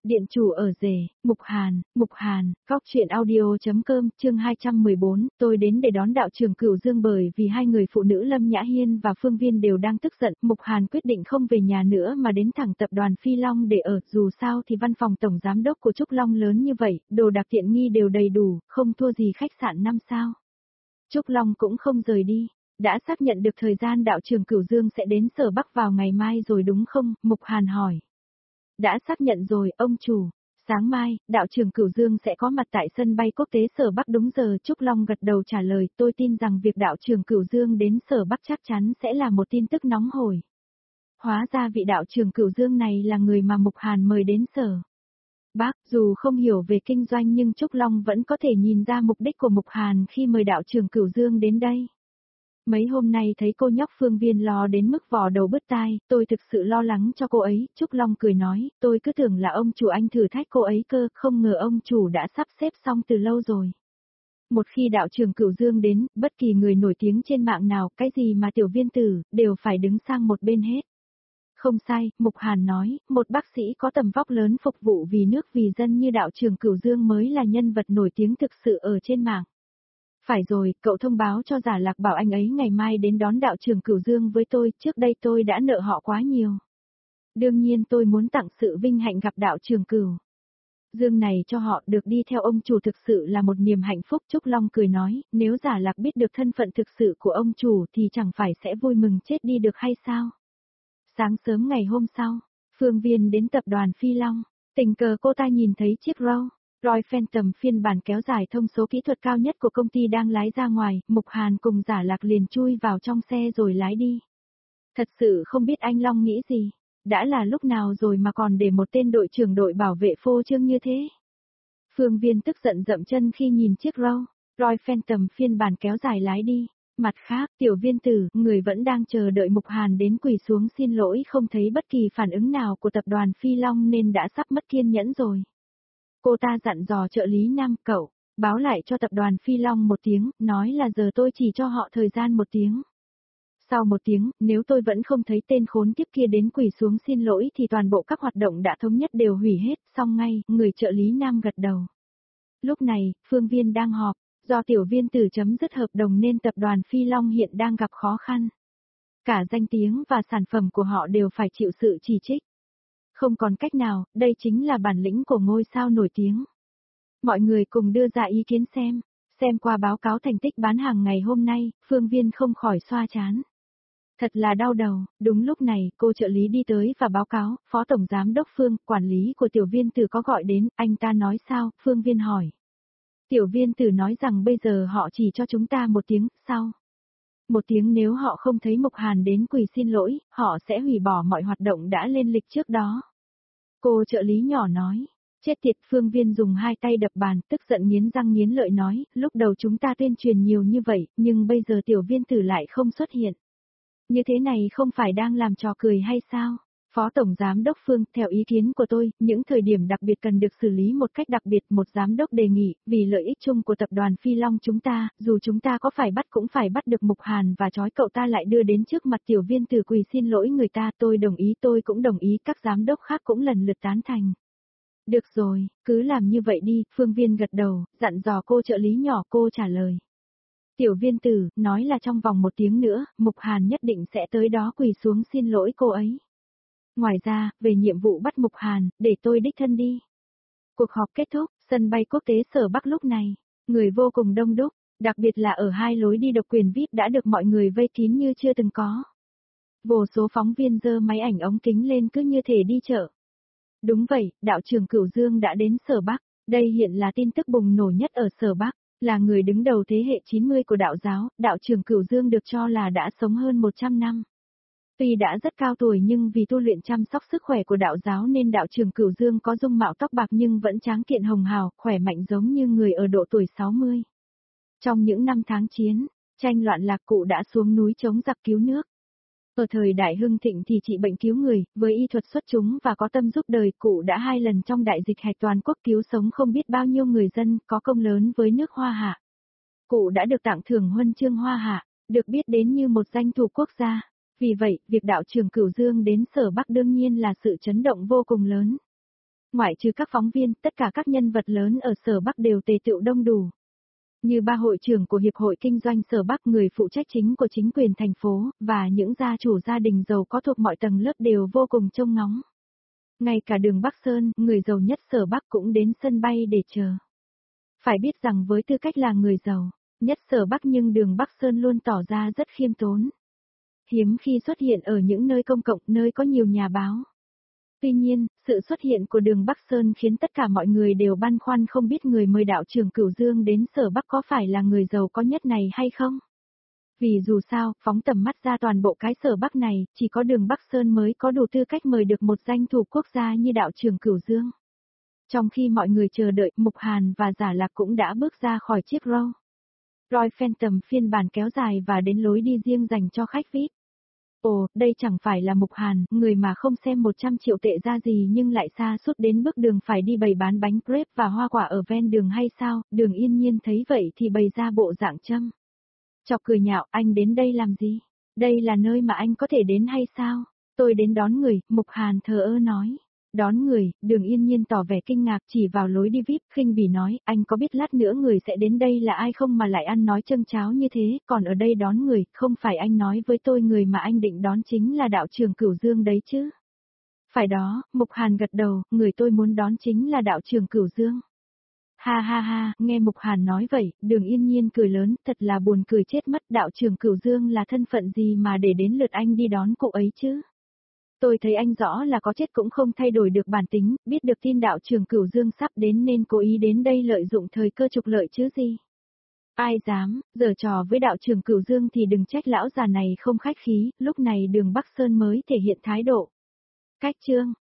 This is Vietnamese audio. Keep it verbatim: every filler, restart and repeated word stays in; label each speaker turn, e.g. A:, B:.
A: Điện chủ ở rể, Mục Hàn, Mục Hàn, góc truyện audio.com, chương hai trăm mười bốn, tôi đến để đón đạo trưởng Cửu Dương bởi vì hai người phụ nữ Lâm Nhã Hiên và Phương Viên đều đang tức giận, Mục Hàn quyết định không về nhà nữa mà đến thẳng tập đoàn Phi Long để ở, dù sao thì văn phòng tổng giám đốc của Trúc Long lớn như vậy, đồ đạc tiện nghi đều đầy đủ, không thua gì khách sạn năm sao. Trúc Long cũng không rời đi. Đã xác nhận được thời gian đạo trưởng Cửu Dương sẽ đến Sở Bắc vào ngày mai rồi đúng không? Mục Hàn hỏi. Đã xác nhận rồi, ông chủ. Sáng mai, đạo trưởng Cửu Dương sẽ có mặt tại sân bay quốc tế Sở Bắc đúng giờ. Trúc Long gật đầu trả lời, tôi tin rằng việc đạo trưởng Cửu Dương đến Sở Bắc chắc chắn sẽ là một tin tức nóng hổi. Hóa ra vị đạo trưởng Cửu Dương này là người mà Mục Hàn mời đến Sở Bắc, dù không hiểu về kinh doanh nhưng Trúc Long vẫn có thể nhìn ra mục đích của Mục Hàn khi mời đạo trưởng Cửu Dương đến đây. Mấy hôm nay thấy cô nhóc Phương Viên lo đến mức vò đầu bứt tai, tôi thực sự lo lắng cho cô ấy, Trúc Long cười nói, tôi cứ tưởng là ông chủ anh thử thách cô ấy cơ, không ngờ ông chủ đã sắp xếp xong từ lâu rồi. Một khi đạo trưởng Cửu Dương đến, bất kỳ người nổi tiếng trên mạng nào, cái gì mà tiểu viên tử, đều phải đứng sang một bên hết. Không sai, Mục Hàn nói, một bác sĩ có tầm vóc lớn phục vụ vì nước vì dân như đạo trưởng Cửu Dương mới là nhân vật nổi tiếng thực sự ở trên mạng. Phải rồi, cậu thông báo cho Giả Lạc bảo anh ấy ngày mai đến đón đạo trưởng Cửu Dương với tôi, trước đây tôi đã nợ họ quá nhiều. Đương nhiên tôi muốn tặng sự vinh hạnh gặp đạo trưởng Cửu Dương này cho họ, được đi theo ông chủ thực sự là một niềm hạnh phúc. Trúc Long cười nói, nếu Giả Lạc biết được thân phận thực sự của ông chủ thì chẳng phải sẽ vui mừng chết đi được hay sao? Sáng sớm ngày hôm sau, Phương Viên đến tập đoàn Phi Long, tình cờ cô ta nhìn thấy chiếc Rolls Royce Phantom phiên bản kéo dài thông số kỹ thuật cao nhất của công ty đang lái ra ngoài, Mục Hàn cùng Giả Lạc liền chui vào trong xe rồi lái đi. Thật sự không biết anh Long nghĩ gì, đã là lúc nào rồi mà còn để một tên đội trưởng đội bảo vệ phô trương như thế. Phương Viên tức giận dậm chân khi nhìn chiếc Rolls Royce Phantom phiên bản kéo dài lái đi. Mặt khác, tiểu viên tử, người vẫn đang chờ đợi Mục Hàn đến quỳ xuống xin lỗi không thấy bất kỳ phản ứng nào của tập đoàn Phi Long nên đã sắp mất kiên nhẫn rồi. Cô ta dặn dò trợ lý Nam, cậu, báo lại cho tập đoàn Phi Long một tiếng, nói là giờ tôi chỉ cho họ thời gian một tiếng. Sau một tiếng, nếu tôi vẫn không thấy tên khốn kiếp kia đến quỳ xuống xin lỗi thì toàn bộ các hoạt động đã thống nhất đều hủy hết, xong ngay, người trợ lý Nam gật đầu. Lúc này, Phương Viên đang họp, do tiểu viên tử chấm dứt hợp đồng nên tập đoàn Phi Long hiện đang gặp khó khăn. Cả danh tiếng và sản phẩm của họ đều phải chịu sự chỉ trích. Không còn cách nào, đây chính là bản lĩnh của ngôi sao nổi tiếng. Mọi người cùng đưa ra ý kiến xem. Xem qua báo cáo thành tích bán hàng ngày hôm nay, Phương Viên không khỏi xoa trán. Thật là đau đầu, đúng lúc này, cô trợ lý đi tới và báo cáo, Phó Tổng Giám Đốc Phương, quản lý của tiểu viên tử có gọi đến, anh ta nói sao, Phương Viên hỏi. Tiểu viên tử nói rằng bây giờ họ chỉ cho chúng ta một tiếng, sao? Một tiếng nếu họ không thấy Mục Hàn đến quỳ xin lỗi, họ sẽ hủy bỏ mọi hoạt động đã lên lịch trước đó. Cô trợ lý nhỏ nói, chết tiệt. Phương Viên dùng hai tay đập bàn, tức giận nghiến răng nghiến lợi nói, lúc đầu chúng ta tuyên truyền nhiều như vậy, nhưng bây giờ tiểu viên tử lại không xuất hiện. Như thế này không phải đang làm trò cười hay sao? Phó Tổng Giám Đốc Phương, theo ý kiến của tôi, những thời điểm đặc biệt cần được xử lý một cách đặc biệt. Một giám đốc đề nghị, vì lợi ích chung của tập đoàn Phi Long chúng ta, dù chúng ta có phải bắt cũng phải bắt được Mục Hàn và trói cậu ta lại đưa đến trước mặt tiểu viên tử quỳ xin lỗi người ta. Tôi đồng ý, tôi cũng đồng ý, các giám đốc khác cũng lần lượt tán thành. Được rồi, cứ làm như vậy đi, Phương Viên gật đầu, dặn dò cô trợ lý nhỏ. Cô trả lời. Tiểu viên tử, nói là trong vòng một tiếng nữa, Mục Hàn nhất định sẽ tới đó quỳ xuống xin lỗi cô ấy. Ngoài ra, về nhiệm vụ bắt Mục Hàn, để tôi đích thân đi. Cuộc họp kết thúc, sân bay quốc tế Sở Bắc lúc này, người vô cùng đông đúc, đặc biệt là ở hai lối đi độc quyền vi ai pi đã được mọi người vây kín như chưa từng có. Vô số phóng viên giơ máy ảnh ống kính lên cứ như thể đi chợ. Đúng vậy, đạo trưởng Cửu Dương đã đến Sở Bắc, đây hiện là tin tức bùng nổ nhất ở Sở Bắc, là người đứng đầu thế hệ chín mươi của đạo giáo, đạo trưởng Cửu Dương được cho là đã sống hơn một trăm năm. Tuy đã rất cao tuổi nhưng vì tu luyện chăm sóc sức khỏe của đạo giáo nên đạo trưởng Cửu Dương có dung mạo tóc bạc nhưng vẫn tráng kiện hồng hào, khỏe mạnh giống như người ở độ tuổi sáu mươi. Trong những năm tháng chiến, tranh loạn lạc, cụ đã xuống núi chống giặc cứu nước. Ở thời đại hưng thịnh thì trị bệnh cứu người, với y thuật xuất chúng và có tâm giúp đời, cụ đã hai lần trong đại dịch hạch toàn quốc cứu sống không biết bao nhiêu người dân, có công lớn với nước Hoa Hạ. Cụ đã được tặng thưởng huân chương Hoa Hạ, được biết đến như một danh thủ quốc gia. Vì vậy, việc đạo trưởng Cửu Dương đến Sở Bắc đương nhiên là sự chấn động vô cùng lớn. Ngoại trừ các phóng viên, tất cả các nhân vật lớn ở Sở Bắc đều tề tựu đông đủ. Như ba hội trưởng của Hiệp hội Kinh doanh Sở Bắc, người phụ trách chính của chính quyền thành phố, và những gia chủ gia đình giàu có thuộc mọi tầng lớp đều vô cùng trông ngóng. Ngay cả Đường Bắc Sơn, người giàu nhất Sở Bắc cũng đến sân bay để chờ. Phải biết rằng với tư cách là người giàu nhất Sở Bắc nhưng Đường Bắc Sơn luôn tỏ ra rất khiêm tốn. Hiếm khi xuất hiện ở những nơi công cộng, nơi có nhiều nhà báo. Tuy nhiên, sự xuất hiện của Đường Bắc Sơn khiến tất cả mọi người đều băn khoăn không biết người mời đạo trưởng Cửu Dương đến Sở Bắc có phải là người giàu có nhất này hay không. Vì dù sao, phóng tầm mắt ra toàn bộ cái Sở Bắc này, chỉ có Đường Bắc Sơn mới có đủ tư cách mời được một danh thủ quốc gia như đạo trưởng Cửu Dương. Trong khi mọi người chờ đợi, Mục Hàn và Giả Lạc cũng đã bước ra khỏi chiếc Rolls Royce Phantom phiên bản kéo dài và đến lối đi riêng dành cho khách vi ai pi. Ồ, đây chẳng phải là Mục Hàn, người mà không xem một trăm triệu tệ ra gì nhưng lại xa suốt đến bước đường phải đi bày bán bánh crepe và hoa quả ở ven đường hay sao? Đường Yên Nhiên thấy vậy thì bày ra bộ dạng châm chọc cười nhạo, anh đến đây làm gì? Đây là nơi mà anh có thể đến hay sao? Tôi đến đón người, Mục Hàn thờ ơ nói. Đón người, Đường Yên Nhiên tỏ vẻ kinh ngạc chỉ vào lối đi vi ai pi, khinh bỉ nói, anh có biết lát nữa người sẽ đến đây là ai không mà lại ăn nói châng cháo như thế, còn ở đây đón người, không phải anh nói với tôi người mà anh định đón chính là đạo trưởng Cửu Dương đấy chứ? Phải đó, Mục Hàn gật đầu, người tôi muốn đón chính là đạo trưởng Cửu Dương. Ha ha ha, nghe Mục Hàn nói vậy, Đường Yên Nhiên cười lớn, thật là buồn cười chết mất, đạo trưởng Cửu Dương là thân phận gì mà để đến lượt anh đi đón cụ ấy chứ? Tôi thấy anh rõ là có chết cũng không thay đổi được bản tính, biết được tin đạo trưởng Cửu Dương sắp đến nên cố ý đến đây lợi dụng thời cơ trục lợi chứ gì. Ai dám, giở trò với đạo trưởng Cửu Dương thì đừng trách lão già này không khách khí, lúc này Đường Bắc Sơn mới thể hiện thái độ. Cách chương